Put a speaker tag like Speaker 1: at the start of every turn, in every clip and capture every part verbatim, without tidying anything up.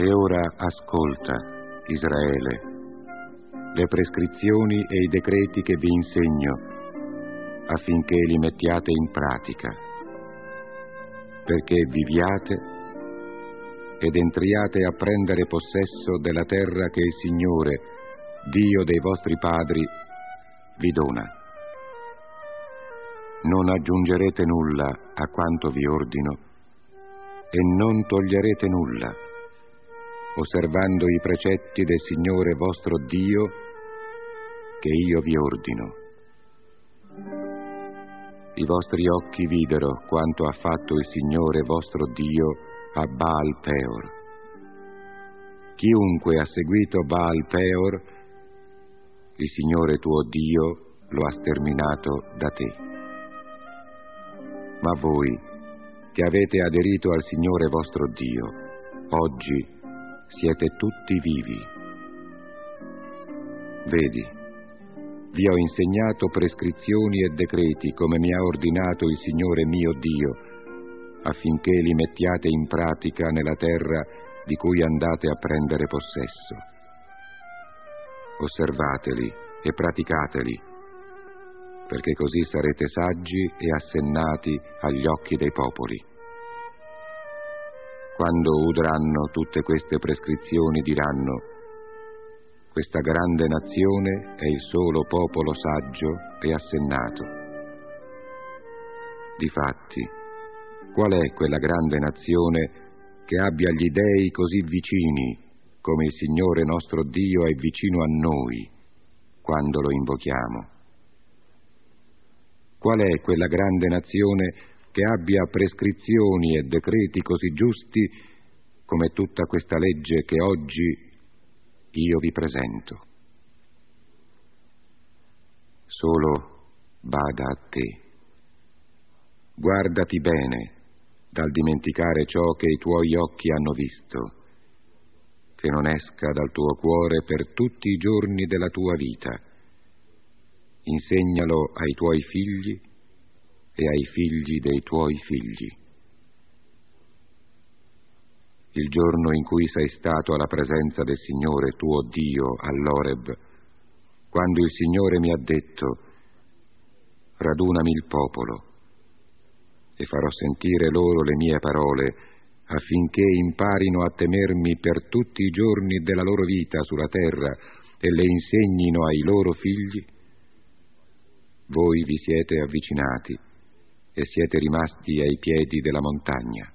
Speaker 1: E ora ascolta, Israele, le prescrizioni e i decreti che vi insegno, affinché li mettiate in pratica, perché viviate ed entriate a prendere possesso della terra che il Signore, Dio dei vostri padri, vi dona. Non aggiungerete nulla a quanto vi ordino e non toglierete nulla, osservando i precetti del Signore vostro Dio che io vi ordino. I vostri occhi videro quanto ha fatto il Signore vostro Dio a Baal Peor. Chiunque ha seguito Baal Peor, il Signore tuo Dio lo ha sterminato da te. Ma voi, che avete aderito al Signore vostro Dio, oggi siete tutti vivi. Vedi, vi ho insegnato prescrizioni e decreti come mi ha ordinato il Signore mio Dio, affinché li mettiate in pratica nella terra di cui andate a prendere possesso. Osservateli e praticateli, perché così sarete saggi e assennati agli occhi dei popoli. Quando udranno tutte queste prescrizioni diranno: questa grande nazione è il solo popolo saggio e assennato. Difatti, qual è quella grande nazione che abbia gli dèi così vicini come il Signore nostro Dio è vicino a noi quando lo invochiamo? Qual è quella grande nazione che abbia prescrizioni e decreti così giusti come tutta questa legge che oggi io vi presento? Solo bada a te. Guardati bene dal dimenticare ciò che i tuoi occhi hanno visto, che non esca dal tuo cuore per tutti i giorni della tua vita. Insegnalo ai tuoi figli e ai figli dei tuoi figli. Il giorno in cui sei stato alla presenza del Signore tuo Dio all'Oreb, quando il Signore mi ha detto: radunami il popolo e farò sentire loro le mie parole, affinché imparino a temermi per tutti i giorni della loro vita sulla terra e le insegnino ai loro figli, voi vi siete avvicinati e siete rimasti ai piedi della montagna.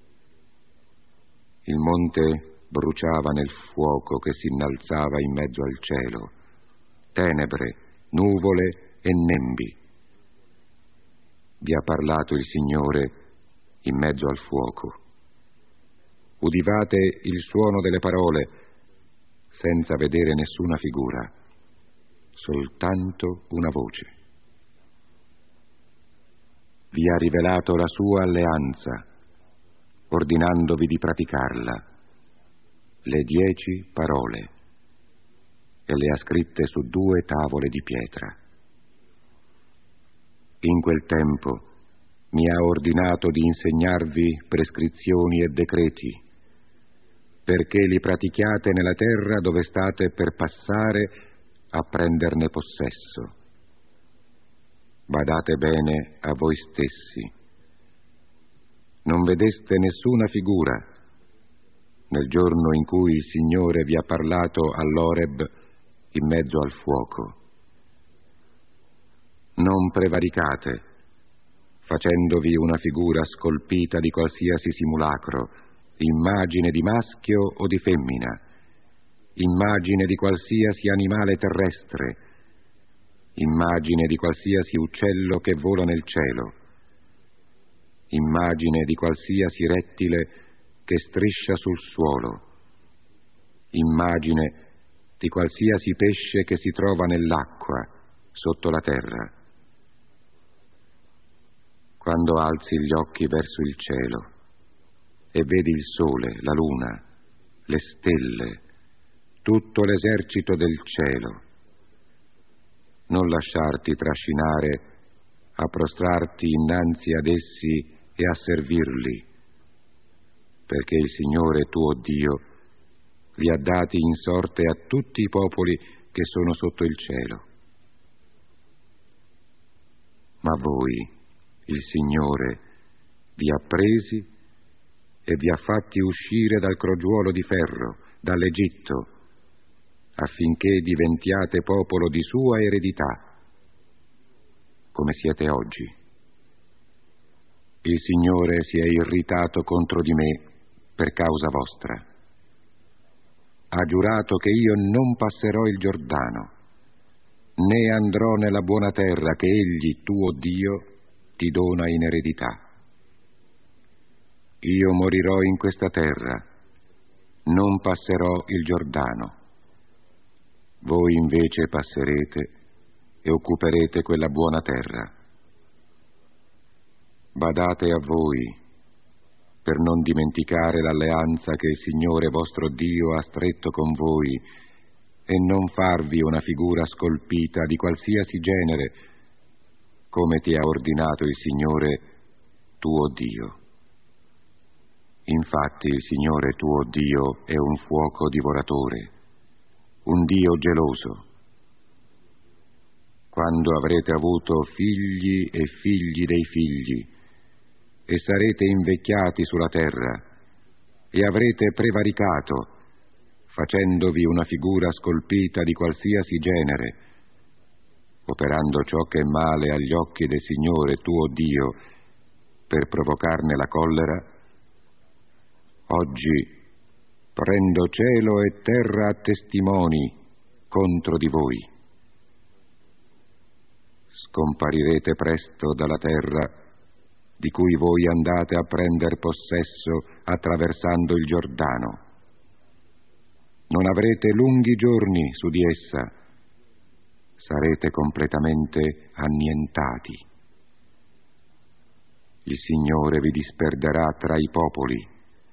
Speaker 1: Il monte bruciava nel fuoco che si innalzava in mezzo al cielo, tenebre, nuvole e nembi. Vi ha parlato il Signore in mezzo al fuoco. Udivate il suono delle parole senza vedere nessuna figura, soltanto una voce. Vi ha rivelato la sua alleanza, ordinandovi di praticarla, le dieci parole, e le ha scritte su due tavole di pietra. In quel tempo mi ha ordinato di insegnarvi prescrizioni e decreti, perché li pratichiate nella terra dove state per passare a prenderne possesso. Badate bene a voi stessi. Non vedeste nessuna figura nel giorno in cui il Signore vi ha parlato all'Oreb in mezzo al fuoco. Non prevaricate, facendovi una figura scolpita di qualsiasi simulacro, immagine di maschio o di femmina, immagine di qualsiasi animale terrestre, immagine di qualsiasi uccello che vola nel cielo, immagine di qualsiasi rettile che striscia sul suolo, immagine di qualsiasi pesce che si trova nell'acqua, sotto la terra. Quando alzi gli occhi verso il cielo e vedi il sole, la luna, le stelle, tutto l'esercito del cielo, non lasciarti trascinare a prostrarti innanzi ad essi e a servirli, perché il Signore tuo Dio li ha dati in sorte a tutti i popoli che sono sotto il cielo. Ma voi, il Signore, vi ha presi e vi ha fatti uscire dal crogiuolo di ferro, dall'Egitto, affinché diventiate popolo di sua eredità, come siete oggi. Il Signore si è irritato contro di me per causa vostra. Ha giurato che io non passerò il Giordano, né andrò nella buona terra che Egli, tuo Dio, ti dona in eredità. Io morirò in questa terra, non passerò il Giordano. Voi invece passerete e occuperete quella buona terra. Badate a voi, per non dimenticare l'alleanza che il Signore vostro Dio ha stretto con voi, e non farvi una figura scolpita di qualsiasi genere, come ti ha ordinato il Signore tuo Dio. Infatti il Signore tuo Dio è un fuoco divoratore, un Dio geloso. Quando avrete avuto figli e figli dei figli, e sarete invecchiati sulla terra, e avrete prevaricato, facendovi una figura scolpita di qualsiasi genere, operando ciò che è male agli occhi del Signore tuo Dio, per provocarne la collera, oggi prendo cielo e terra a testimoni contro di voi. Scomparirete presto dalla terra di cui voi andate a prender possesso attraversando il Giordano. Non avrete lunghi giorni su di essa, sarete completamente annientati. Il Signore vi disperderà tra i popoli.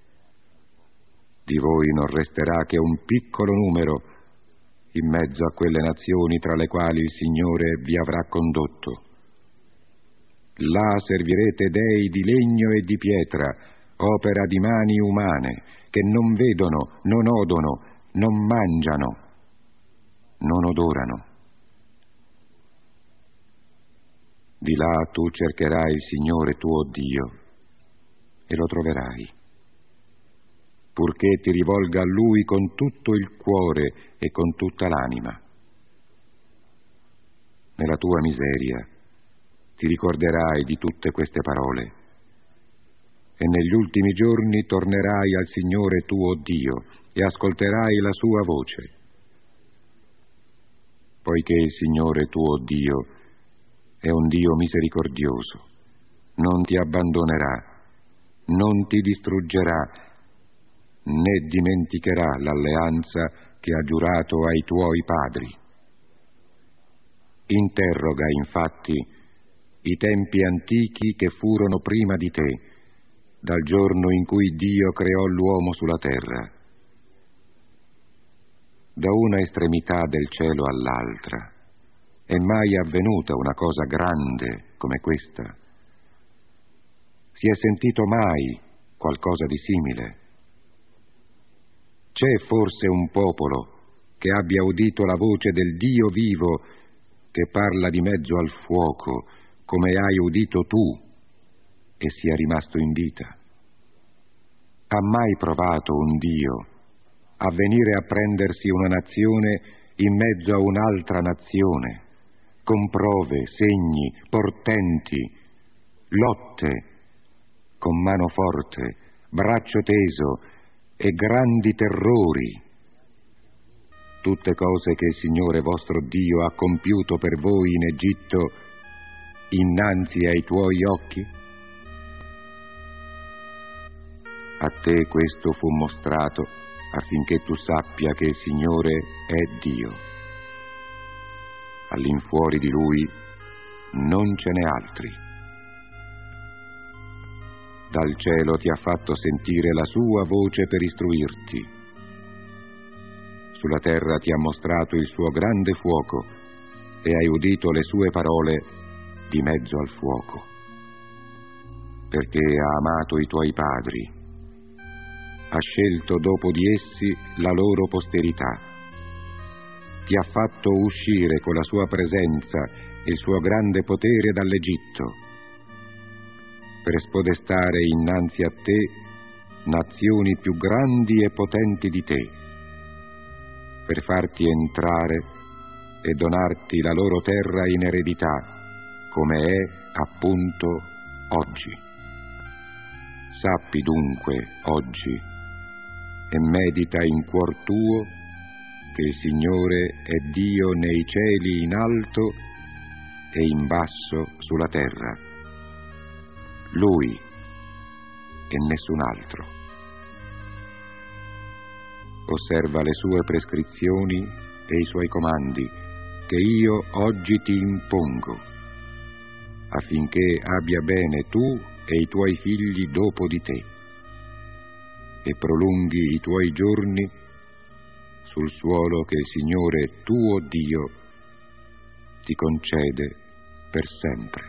Speaker 1: Di voi non resterà che un piccolo numero in mezzo a quelle nazioni tra le quali il Signore vi avrà condotto. Là servirete dei di legno e di pietra, opera di mani umane, che non vedono, non odono, non mangiano, non odorano. Di là tu cercherai il Signore tuo Dio e lo troverai, purché ti rivolga a Lui con tutto il cuore e con tutta l'anima. Nella tua miseria ti ricorderai di tutte queste parole e negli ultimi giorni tornerai al Signore tuo Dio e ascolterai la sua voce. Poiché il Signore tuo Dio è un Dio misericordioso, non ti abbandonerà, non ti distruggerà, né dimenticherà l'alleanza che ha giurato ai tuoi padri. Interroga infatti i tempi antichi che furono prima di te, dal giorno in cui Dio creò l'uomo sulla terra. Da una estremità del cielo all'altra è mai avvenuta una cosa grande come questa? Si è sentito mai qualcosa di simile? C'è forse un popolo che abbia udito la voce del Dio vivo che parla di mezzo al fuoco, come hai udito tu, e sia rimasto in vita? Ha mai provato un Dio a venire a prendersi una nazione in mezzo a un'altra nazione, con prove, segni, portenti, lotte, con mano forte, braccio teso e grandi terrori? Tutte cose che il Signore vostro Dio ha compiuto per voi in Egitto innanzi ai tuoi occhi? A te questo fu mostrato affinché tu sappia che il Signore è Dio. All'infuori di Lui non ce n'è altri. Dal cielo ti ha fatto sentire la sua voce per istruirti. Sulla terra ti ha mostrato il suo grande fuoco e hai udito le sue parole di mezzo al fuoco. Perché ha amato i tuoi padri, ha scelto dopo di essi la loro posterità. Ti ha fatto uscire con la sua presenza e il suo grande potere dall'Egitto, per spodestare innanzi a te nazioni più grandi e potenti di te, per farti entrare e donarti la loro terra in eredità, come è appunto oggi. Sappi dunque oggi e medita in cuor tuo che il Signore è Dio nei cieli in alto e in basso sulla terra. Lui e nessun altro. Osserva le sue prescrizioni e i suoi comandi che io oggi ti impongo, affinché abbia bene tu e i tuoi figli dopo di te e prolunghi i tuoi giorni sul suolo che il Signore tuo Dio ti concede per sempre.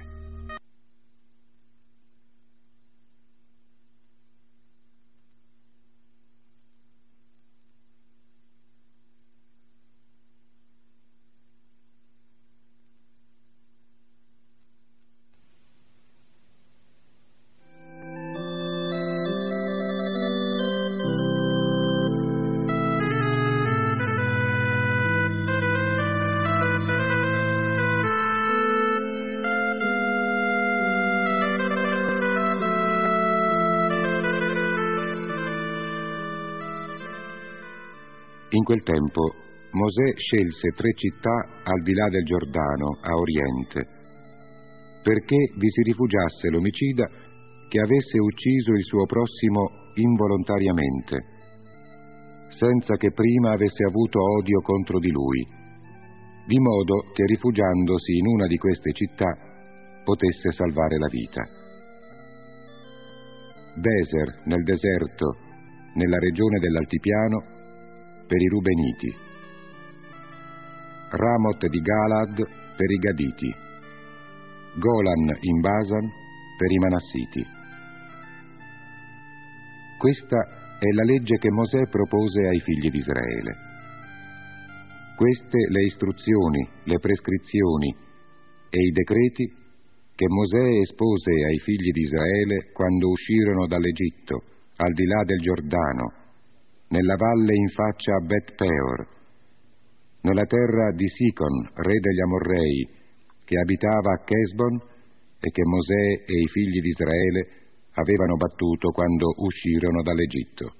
Speaker 1: In quel tempo Mosè scelse tre città al di là del Giordano, a oriente, perché vi si rifugiasse l'omicida che avesse ucciso il suo prossimo involontariamente, senza che prima avesse avuto odio contro di lui, di modo che rifugiandosi in una di queste città potesse salvare la vita. Beser nel deserto, nella regione dell'altipiano, per i Rubeniti, Ramot di Galad per i Gaditi, Golan in Basan per i Manassiti. Questa è la legge che Mosè propose ai figli di Israele. Queste le istruzioni, le prescrizioni e i decreti che Mosè espose ai figli di Israele quando uscirono dall'Egitto, al di là del Giordano, nella valle in faccia a Bet Peor, nella terra di Sicon, re degli Amorrei, che abitava a Chesbon e che Mosè e i figli di Israele avevano battuto quando uscirono dall'Egitto.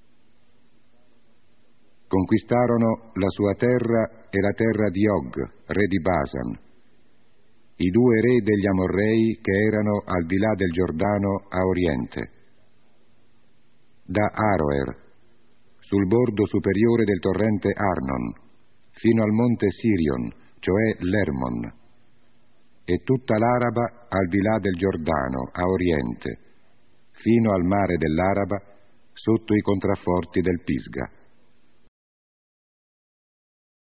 Speaker 1: Conquistarono la sua terra e la terra di Og, re di Basan, i due re degli Amorrei che erano al di là del Giordano a oriente. Da Aroer, sul bordo superiore del torrente Arnon, fino al monte Sirion, cioè l'Hermon, e tutta l'Araba al di là del Giordano, a oriente, fino al mare dell'Araba, sotto i contrafforti del Pisga.